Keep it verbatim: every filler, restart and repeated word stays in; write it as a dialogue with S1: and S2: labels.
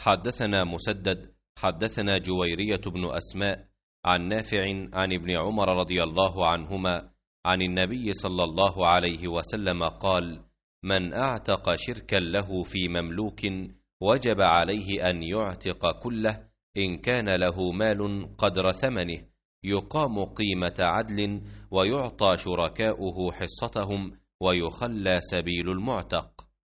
S1: حدثنا مسدد حدثنا جويرية بن أسماء عن نافع عن ابن عمر رضي الله عنهما عن النبي صلى الله عليه وسلم قال: من أعتق شركا له في مملوك وجب عليه أن يعتق كله إن كان له مال قدر ثمنه، يقام قيمة عدل ويعطى شركاؤه حصتهم ويخلى سبيل المعتق.